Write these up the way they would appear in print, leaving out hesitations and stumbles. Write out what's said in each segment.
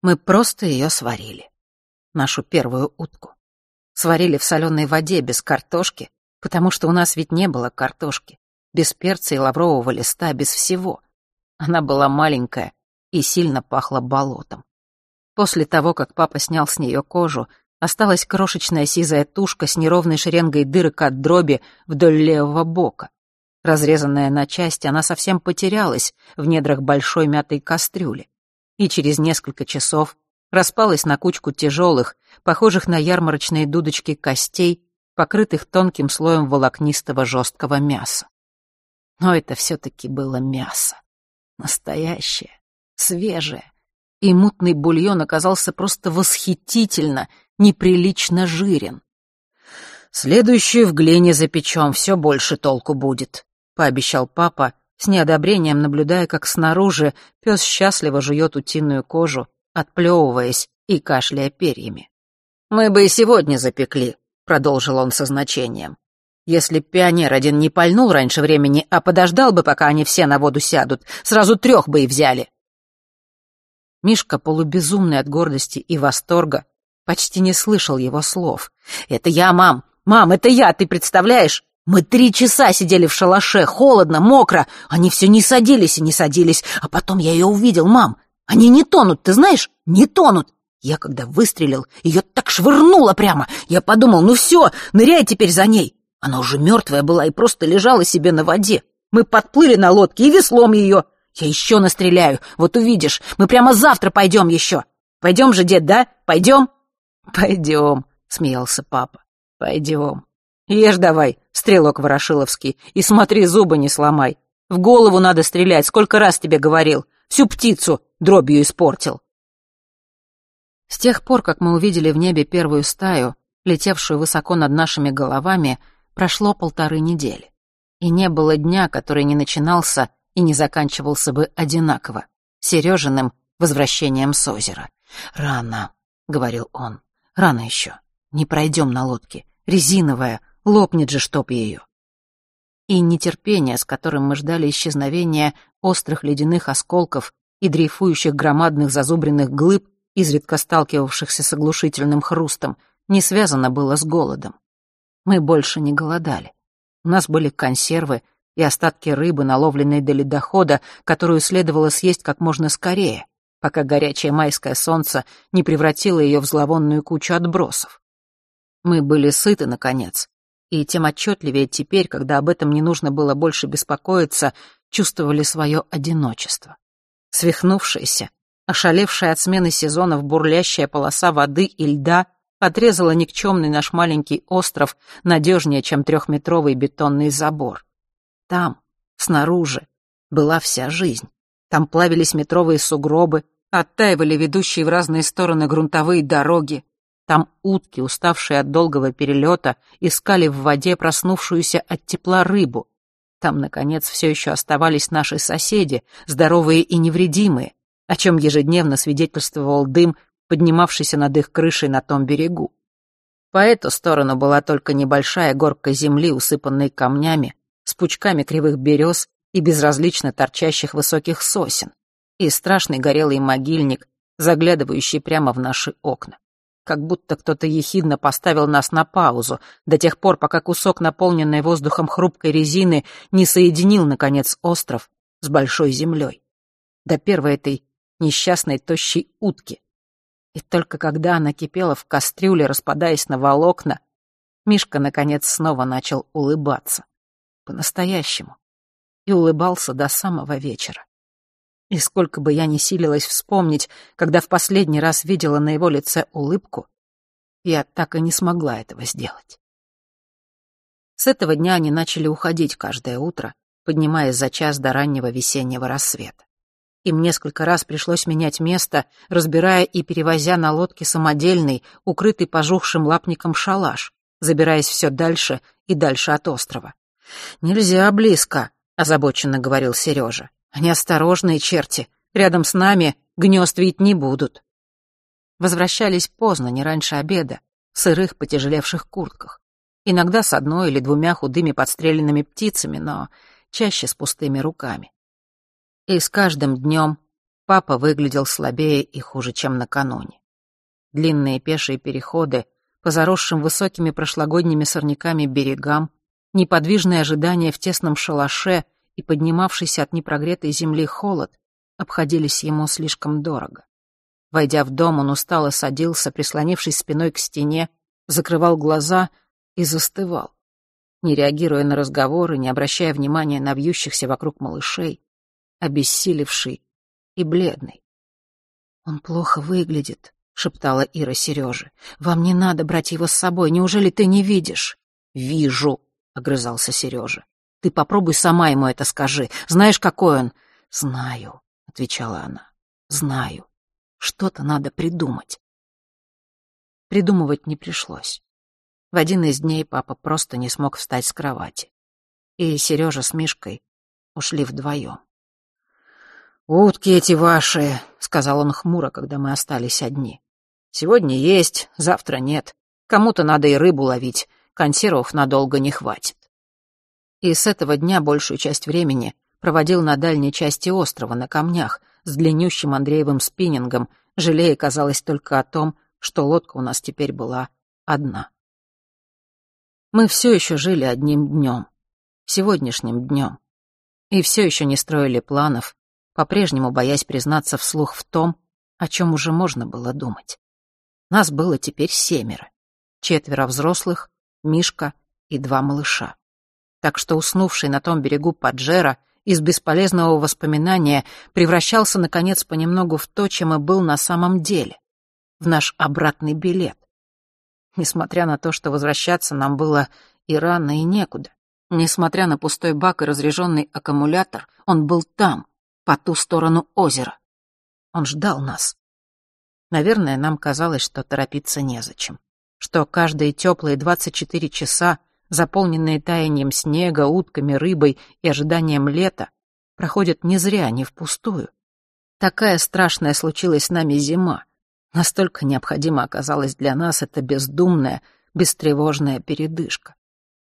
Мы просто ее сварили. Нашу первую утку. Сварили в соленой воде без картошки, потому что у нас ведь не было картошки. Без перца и лаврового листа, без всего. Она была маленькая и сильно пахла болотом. После того, как папа снял с нее кожу, осталась крошечная сизая тушка с неровной шеренгой дырок от дроби вдоль левого бока. Разрезанная на части, она совсем потерялась в недрах большой мятой кастрюли и через несколько часов распалась на кучку тяжелых, похожих на ярмарочные дудочки костей, покрытых тонким слоем волокнистого жесткого мяса. Но это все-таки было мясо. Настоящее, свежее. И мутный бульон оказался просто восхитительно, неприлично жирен. «Следующую в глине запечем, все больше толку будет», — пообещал папа, с неодобрением наблюдая, как снаружи пес счастливо жует утиную кожу, отплевываясь и кашляя перьями. «Мы бы и сегодня запекли», — продолжил он со значением. «Если б пионер один не пальнул раньше времени, а подождал бы, пока они все на воду сядут, сразу 3 бы и взяли». Мишка, полубезумный от гордости и восторга, почти не слышал его слов. «Это я, мам! Мам, это я, ты представляешь? Мы 3 часа сидели в шалаше, холодно, мокро. Они все не садились и не садились. А потом я ее увидел, мам. Они не тонут, ты знаешь? Не тонут. Я когда выстрелил, ее так швырнуло прямо. Я подумал, ну все, ныряй теперь за ней. Она уже мертвая была и просто лежала себе на воде. Мы подплыли на лодке и веслом ее. Я еще настреляю, вот увидишь. Мы прямо завтра пойдем еще. Пойдем же, дед, да? Пойдем?» «Пойдем», — смеялся папа. «Пойдем. Ешь давай, стрелок ворошиловский, и смотри, зубы не сломай. В голову надо стрелять, сколько раз тебе говорил. Всю птицу дробью испортил». С тех пор, как мы увидели в небе первую стаю, летевшую высоко над нашими головами, прошло 1,5 недели. И не было дня, который не начинался и не заканчивался бы одинаково, Сережиным возвращением с озера. «Рано», — говорил он, — «рано еще. Не пройдем на лодке. Резиновая, лопнет же, чтоб ее». И нетерпение, с которым мы ждали исчезновения острых ледяных осколков и дрейфующих громадных зазубренных глыб, изредка сталкивавшихся с оглушительным хрустом, не связано было с голодом. Мы больше не голодали. У нас были консервы и остатки рыбы, наловленной до ледохода, которую следовало съесть как можно скорее, пока горячее майское солнце не превратило ее в зловонную кучу отбросов. Мы были сыты, наконец, и тем отчетливее теперь, когда об этом не нужно было больше беспокоиться, чувствовали свое одиночество. Свихнувшаяся, ошалевшая от смены сезонов бурлящая полоса воды и льда отрезала никчемный наш маленький остров надежнее, чем 3-метровый бетонный забор. Там, снаружи, была вся жизнь. Там плавились метровые сугробы, оттаивали ведущие в разные стороны грунтовые дороги. Там утки, уставшие от долгого перелета, искали в воде проснувшуюся от тепла рыбу. Там, наконец, все еще оставались наши соседи, здоровые и невредимые, о чем ежедневно свидетельствовал дым, поднимавшийся над их крышей на том берегу. По эту сторону была только небольшая горка земли, усыпанной камнями, с пучками кривых берез и безразлично торчащих высоких сосен, и страшный горелый могильник, заглядывающий прямо в наши окна. Как будто кто-то ехидно поставил нас на паузу до тех пор, пока кусок, наполненный воздухом хрупкой резины, не соединил, наконец, остров с большой землей. До первой этой несчастной тощей утки. И только когда она кипела в кастрюле, распадаясь на волокна, Мишка, наконец, снова начал улыбаться. По-настоящему. И улыбался до самого вечера. И сколько бы я ни силилась вспомнить, когда в последний раз видела на его лице улыбку, я так и не смогла этого сделать. С этого дня они начали уходить каждое утро, поднимаясь за час до раннего весеннего рассвета. Им несколько раз пришлось менять место, разбирая и перевозя на лодке самодельный, укрытый пожухшим лапником шалаш, забираясь все дальше и дальше от острова. «Нельзя близко», — озабоченно говорил Сережа. «Они осторожные черти. Рядом с нами гнезд видеть не будут». Возвращались поздно, не раньше обеда, в сырых, потяжелевших куртках. Иногда с 1 или 2 худыми подстреленными птицами, но чаще с пустыми руками. И с каждым днем папа выглядел слабее и хуже, чем накануне. Длинные пешие переходы по заросшим высокими прошлогодними сорняками берегам, неподвижное ожидание в тесном шалаше и поднимавшийся от непрогретой земли холод обходились ему слишком дорого. Войдя в дом, он устало садился, прислонившись спиной к стене, закрывал глаза и застывал, не реагируя на разговоры, не обращая внимания на вьющихся вокруг малышей, обессилевший и бледный. «Он плохо выглядит», — шептала Ира Серёже. «Вам не надо брать его с собой, неужели ты не видишь?» «Вижу», — огрызался Серёжа. «Ты попробуй сама ему это скажи. Знаешь, какой он?» «Знаю», — отвечала она. «Знаю. Что-то надо придумать». Придумывать не пришлось. В один из дней папа просто не смог встать с кровати. И Серёжа с Мишкой ушли вдвоем. «Утки эти ваши», — сказал он хмуро, когда мы остались одни. «Сегодня есть, завтра нет. Кому-то надо и рыбу ловить, консервов надолго не хватит». И с этого дня большую часть времени проводил на дальней части острова, на камнях, с длиннющим Андреевым спиннингом, жалея, казалось, только о том, что лодка у нас теперь была одна. Мы все еще жили одним днем, сегодняшним днем, и все еще не строили планов, по-прежнему боясь признаться вслух в том, о чем уже можно было думать. Нас было теперь 7, 4 взрослых, Мишка и 2 малыша. Так что уснувший на том берегу Паджеро из бесполезного воспоминания превращался, наконец, понемногу в то, чем и был на самом деле, в наш обратный билет. Несмотря на то, что возвращаться нам было и рано, и некуда, несмотря на пустой бак и разряженный аккумулятор, он был там, по ту сторону озера. Он ждал нас. Наверное, нам казалось, что торопиться незачем, что каждые теплые 24 часа, заполненные таянием снега, утками, рыбой и ожиданием лета, проходят не зря, не впустую. Такая страшная случилась с нами зима. Настолько необходима оказалась для нас эта бездумная, бестревожная передышка.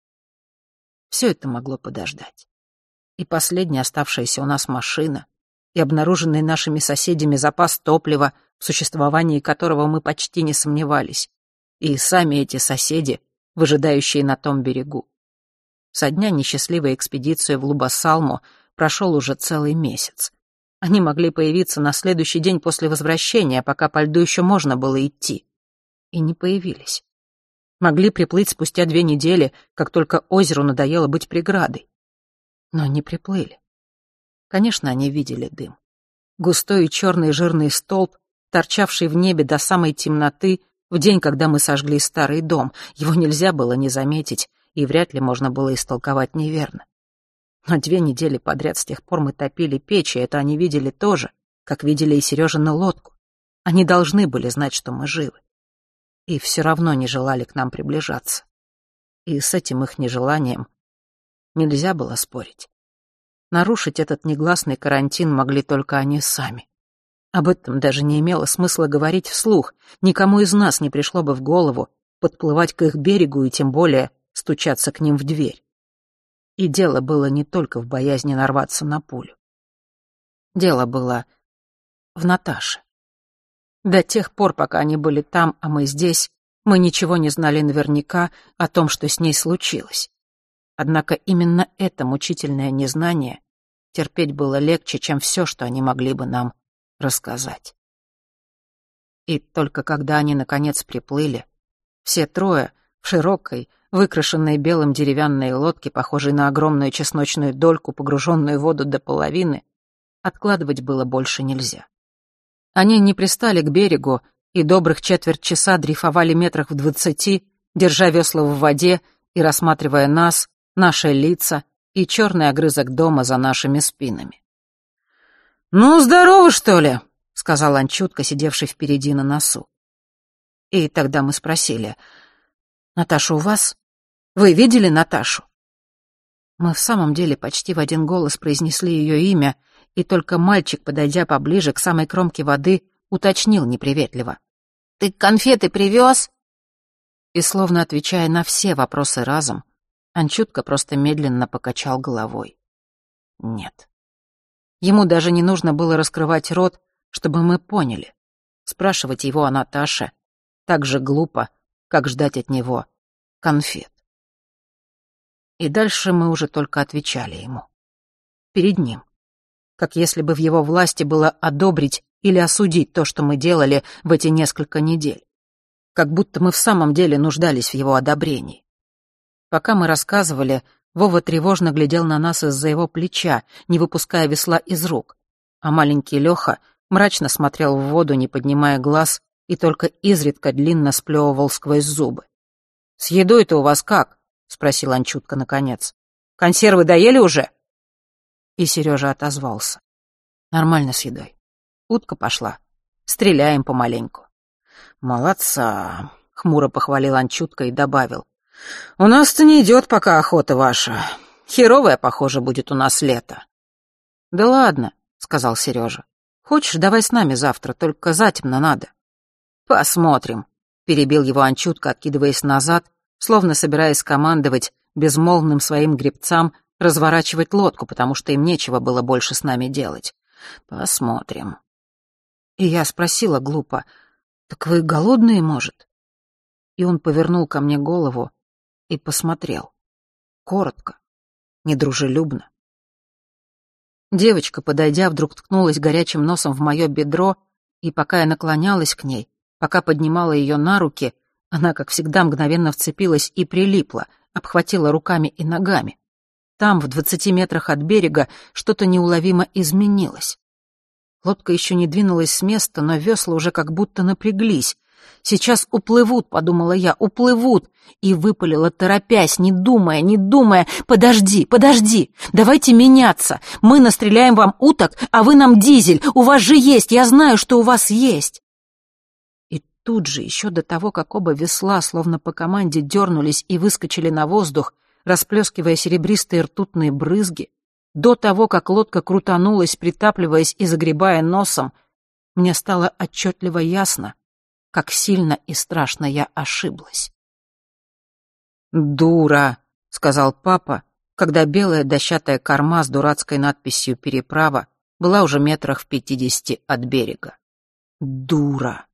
Все это могло подождать. И последняя оставшаяся у нас машина, и обнаруженный нашими соседями запас топлива, в существовании которого мы почти не сомневались, и сами эти соседи, выжидающие на том берегу. Со дня несчастливой экспедиции в Лубасалму прошел уже целый месяц. Они могли появиться на следующий день после возвращения, пока по льду еще можно было идти. И не появились. Могли приплыть спустя 2 недели, как только озеру надоело быть преградой. Но не приплыли. Конечно, они видели дым. Густой и черный жирный столб, торчавший в небе до самой темноты, в день, когда мы сожгли старый дом. Его нельзя было не заметить, и вряд ли можно было истолковать неверно. Но 2 недели подряд с тех пор мы топили печь, и это они видели тоже, как видели и Сережину лодку. Они должны были знать, что мы живы. И все равно не желали к нам приближаться. И с этим их нежеланием нельзя было спорить. Нарушить этот негласный карантин могли только они сами. Об этом даже не имело смысла говорить вслух. Никому из нас не пришло бы в голову подплывать к их берегу и тем более стучаться к ним в дверь. И дело было не только в боязни нарваться на пулю. Дело было в Наташе. До тех пор, пока они были там, а мы здесь, мы ничего не знали наверняка о том, что с ней случилось. Однако именно это мучительное незнание терпеть было легче, чем все, что они могли бы нам рассказать. И только когда они, наконец, приплыли, все 3 в широкой, выкрашенной белым деревянной лодке, похожей на огромную чесночную дольку, погруженную в воду до половины, откладывать было больше нельзя. Они не пристали к берегу и добрых 1/4 часа дрейфовали метрах в 20, держа весла в воде и рассматривая нас, наши лица и черный огрызок дома за нашими спинами. «Ну, здорово, что ли?» — сказал Анчутка, сидевший впереди на носу. И тогда мы спросили: «Наташа у вас? Вы видели Наташу?» Мы в самом деле почти в один голос произнесли ее имя, и только мальчик, подойдя поближе к самой кромке воды, уточнил неприветливо: «Ты конфеты привез?» И словно отвечая на все вопросы разом, Анчутка просто медленно покачал головой. Нет. Ему даже не нужно было раскрывать рот, чтобы мы поняли. Спрашивать его о Наташе так же глупо, как ждать от него конфет. И дальше мы уже только отвечали ему. Перед ним. Как если бы в его власти было одобрить или осудить то, что мы делали в эти несколько недель. Как будто мы в самом деле нуждались в его одобрении. Пока мы рассказывали, Вова тревожно глядел на нас из-за его плеча, не выпуская весла из рук, а маленький Лёха мрачно смотрел в воду, не поднимая глаз, и только изредка длинно сплёвывал сквозь зубы. «С едой-то у вас как?» — спросил Анчутка наконец. «Консервы доели уже?» И Сережа отозвался. «Нормально с едой. Утка пошла. Стреляем помаленьку». «Молодца», — хмуро похвалил Анчутка и добавил. «У нас-то не идет пока охота ваша. Херовое, похоже, будет у нас лето». «Да ладно», — сказал Сережа. «Хочешь, давай с нами завтра, только затемно надо». «Посмотрим», — перебил его Анчутка, откидываясь назад, словно собираясь командовать безмолвным своим гребцам разворачивать лодку, потому что им нечего было больше с нами делать. «Посмотрим». И я спросила глупо: «Так вы голодные, может?» И он повернул ко мне голову и посмотрел. Коротко, недружелюбно. Девочка, подойдя, вдруг ткнулась горячим носом в мое бедро, и пока я наклонялась к ней, пока поднимала ее на руки, она, как всегда, мгновенно вцепилась и прилипла, обхватила руками и ногами. Там, в 20 метрах от берега, что-то неуловимо изменилось. Лодка еще не двинулась с места, но весла уже как будто напряглись. «Сейчас уплывут», — подумала я, — «уплывут», и выпалила, торопясь, не думая, «Подожди, давайте меняться. Мы настреляем вам уток, а вы нам дизель. У вас же есть, я знаю, что у вас есть». И тут же, еще до того, как оба весла, словно по команде, дернулись и выскочили на воздух, расплескивая серебристые ртутные брызги, до того, как лодка крутанулась, притапливаясь и загребая носом, мне стало отчетливо ясно, как сильно и страшно я ошиблась. «Дура», — сказал папа, когда белая дощатая корма с дурацкой надписью «Переправа» была уже метрах в 50 от берега. «Дура».